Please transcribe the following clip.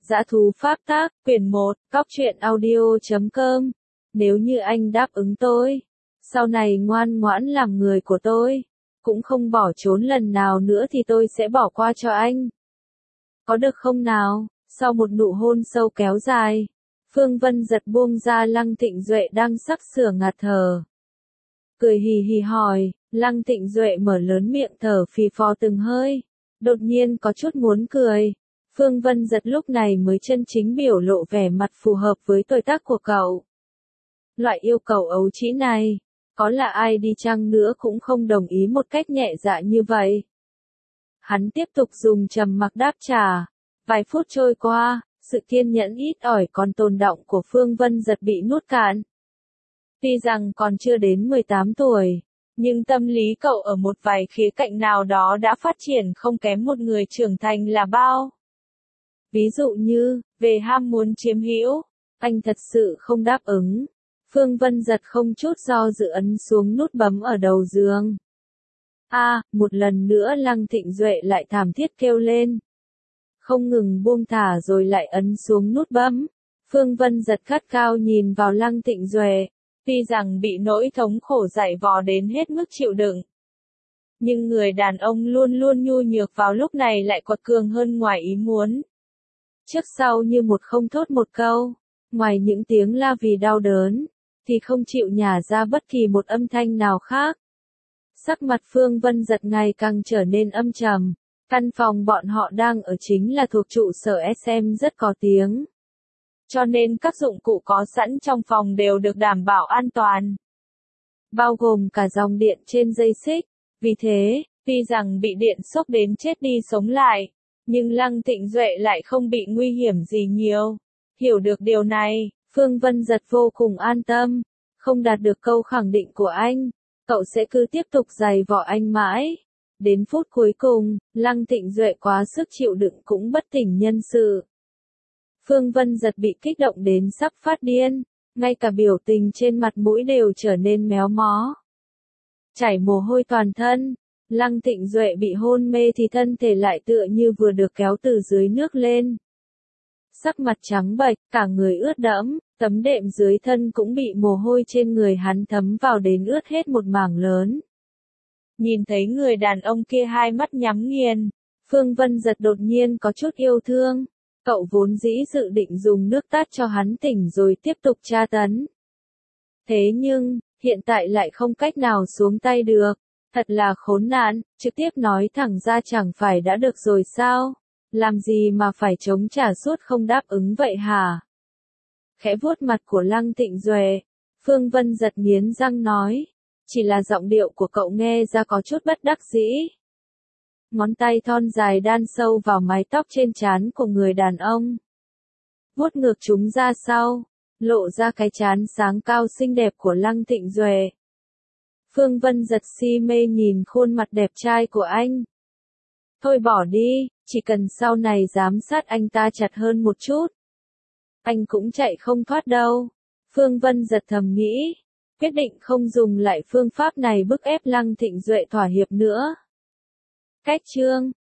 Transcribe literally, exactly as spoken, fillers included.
Dã thú pháp tác, quyển một, cóc truyện audio chấm com. Nếu như anh đáp ứng tôi, sau này ngoan ngoãn làm người của tôi, cũng không bỏ trốn lần nào nữa thì tôi sẽ bỏ qua cho anh. Có được không nào? Sau một nụ hôn sâu kéo dài, Phương Vân giật buông ra Lăng Thịnh Duệ đang sắp sửa ngạt thở. Cười hì hì hỏi, Lăng Thịnh Duệ mở lớn miệng thở phì phò từng hơi, đột nhiên có chút muốn cười. Phương Vân giật lúc này mới chân chính biểu lộ vẻ mặt phù hợp với tuổi tác của cậu. Loại yêu cầu ấu trĩ này, có là ai đi chăng nữa cũng không đồng ý một cách nhẹ dạ như vậy. Hắn tiếp tục dùng trầm mặc đáp trả. Vài phút trôi qua, sự kiên nhẫn ít ỏi còn tồn đọng của Phương Vân giật bị nuốt cạn. Tuy rằng còn chưa đến mười tám tuổi, nhưng tâm lý cậu ở một vài khía cạnh nào đó đã phát triển không kém một người trưởng thành là bao. Ví dụ như, về ham muốn chiếm hữu, anh thật sự không đáp ứng. Phương Vân giật không chút do dự ấn xuống nút bấm ở đầu giường. A, à, một lần nữa Lăng Thịnh Duệ lại thảm thiết kêu lên. Không ngừng buông thả rồi lại ấn xuống nút bấm. Phương Vân giật gắt cao nhìn vào Lăng Thịnh Duệ. Tuy rằng bị nỗi thống khổ dày vò đến hết mức chịu đựng, nhưng người đàn ông luôn luôn nhu nhược vào lúc này lại quật cường hơn ngoài ý muốn. Trước sau như một không thốt một câu, ngoài những tiếng la vì đau đớn, thì không chịu nhả ra bất kỳ một âm thanh nào khác. Sắc mặt Phương Vân giật ngày càng trở nên âm trầm. Căn phòng bọn họ đang ở chính là thuộc trụ sở ét em rất có tiếng. Cho nên các dụng cụ có sẵn trong phòng đều được đảm bảo an toàn. Bao gồm cả dòng điện trên dây xích. Vì thế, tuy rằng bị điện sốc đến chết đi sống lại, nhưng Lăng Thịnh Duệ lại không bị nguy hiểm gì nhiều. Hiểu được điều này, Phương Vân giật vô cùng an tâm. Không đạt được câu khẳng định của anh, cậu sẽ cứ tiếp tục giày vò anh mãi. Đến phút cuối cùng, Lăng Thịnh Duệ quá sức chịu đựng cũng bất tỉnh nhân sự. Phương Vân giật bị kích động đến sắp phát điên, ngay cả biểu tình trên mặt mũi đều trở nên méo mó. Chảy mồ hôi toàn thân, Lăng Thịnh Duệ bị hôn mê thì thân thể lại tựa như vừa được kéo từ dưới nước lên. Sắc mặt trắng bệch, cả người ướt đẫm, tấm đệm dưới thân cũng bị mồ hôi trên người hắn thấm vào đến ướt hết một mảng lớn. Nhìn thấy người đàn ông kia hai mắt nhắm nghiền, Phương Vân giật đột nhiên có chút yêu thương. Cậu vốn dĩ dự định dùng nước tát cho hắn tỉnh rồi tiếp tục tra tấn. Thế nhưng, hiện tại lại không cách nào xuống tay được. Thật là khốn nạn, trực tiếp nói thẳng ra chẳng phải đã được rồi sao? Làm gì mà phải chống trả suốt không đáp ứng vậy hả? Khẽ vuốt mặt của Lăng Thịnh Duệ, Phương Vân giật nghiến răng nói. Chỉ là giọng điệu của cậu nghe ra có chút bất đắc dĩ. Ngón tay thon dài đan sâu vào mái tóc trên trán của người đàn ông. Vuốt ngược chúng ra sau, lộ ra cái trán sáng cao xinh đẹp của Lăng Thịnh Duệ. Phương Vân giật si mê nhìn khuôn mặt đẹp trai của anh. Thôi bỏ đi, chỉ cần sau này giám sát anh ta chặt hơn một chút. Anh cũng chạy không thoát đâu. Phương Vân giật thầm nghĩ. Quyết định không dùng lại phương pháp này bức ép Lăng Thịnh Duệ thỏa hiệp nữa. Cách chương